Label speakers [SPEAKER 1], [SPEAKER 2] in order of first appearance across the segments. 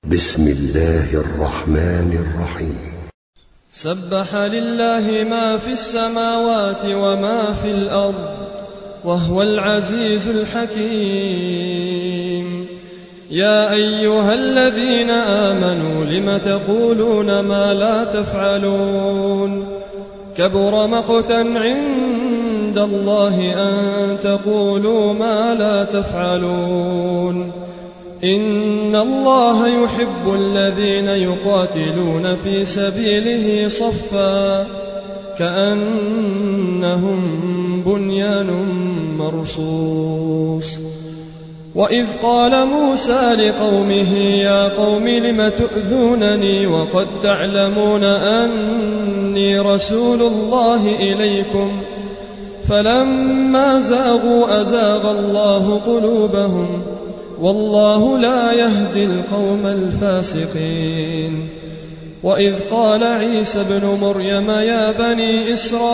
[SPEAKER 1] بسم الله الرحمن الرحيم.
[SPEAKER 2] سبح لله ما في السماوات وما في الأرض وهو العزيز الحكيم. يا أيها الذين آمنوا لم تقولون ما لا تفعلون؟ كبر مقتا عند الله أن تقولوا ما لا تفعلون. إن الله يحب الذين يقاتلون في سبيله صفا كأنهم بنيان مرصوص. وإذ قال موسى لقومه يا قوم لم تؤذونني وقد تعلمون أني رسول الله إليكم فلما زاغوا أزاغ الله قلوبهم والله لا يهدي القوم الفاسقين. وإذ قال عيسى ابن مريم يا بني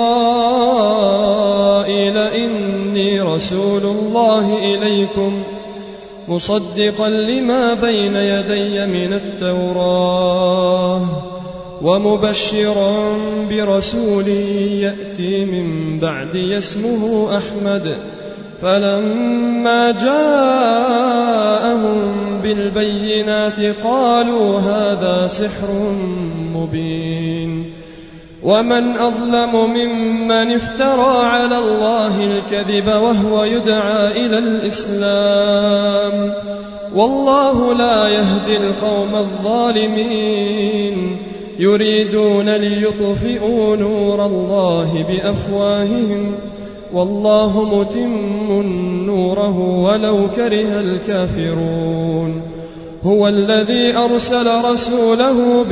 [SPEAKER 2] إسرائيل إني رسول الله إليكم مصدقا لما بين يدي من التوراة ومبشرا برسول يأتي من بعدي اسمه أحمد. فلما جاءهم بالبينات قالوا هذا سحر مبين. ومن أظلم ممن افترى على الله الكذب وهو يدعى إلى الإسلام والله لا يهدي القوم الظالمين. يريدون ليطفئوا نور الله بأفواههم والله متم نوره ولو كره الكافرون. هو الذي أرسل رسوله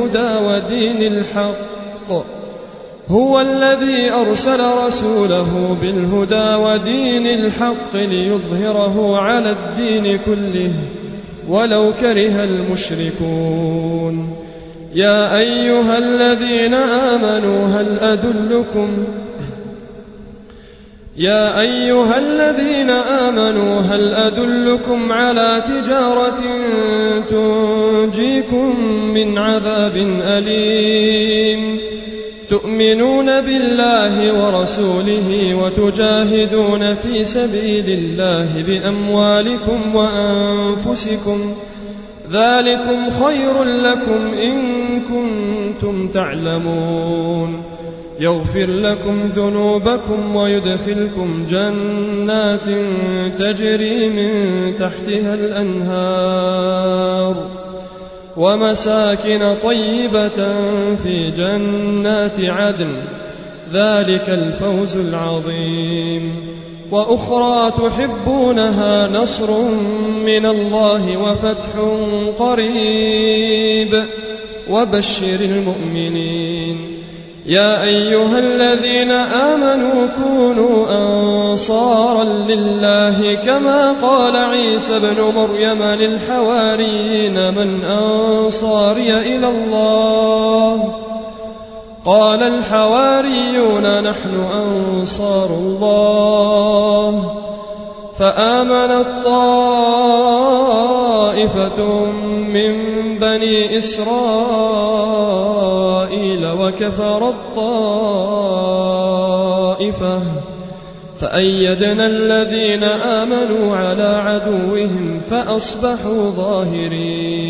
[SPEAKER 2] بالهدى ودين الحق ليظهره على الدين كله ولو كره المشركون. يا أيها الذين آمنوا هل أدلكم على تجارة تنجيكم من عذاب أليم؟ تؤمنون بالله ورسوله وتجاهدون في سبيل الله بأموالكم وأنفسكم ذلكم خير لكم إن كنتم تعلمون. يغفر لكم ذنوبكم ويدخلكم جنات تجري من تحتها الأنهار ومساكن طيبة في جنات عدن ذلك الفوز العظيم. وأخرى تحبونها نصر من الله وفتح قريب وبشر المؤمنين. يا أيها الذين آمنوا كونوا أنصارا لله كما قال عيسى ابن مريم للحواريين من أنصاري إلى الله؟ قال الحواريون نحن أنصار الله. فآمنت طائفة من بني إسرائيل وكفرت طائفة فأيدنا الذين آمنوا على عدوهم فأصبحوا ظاهرين.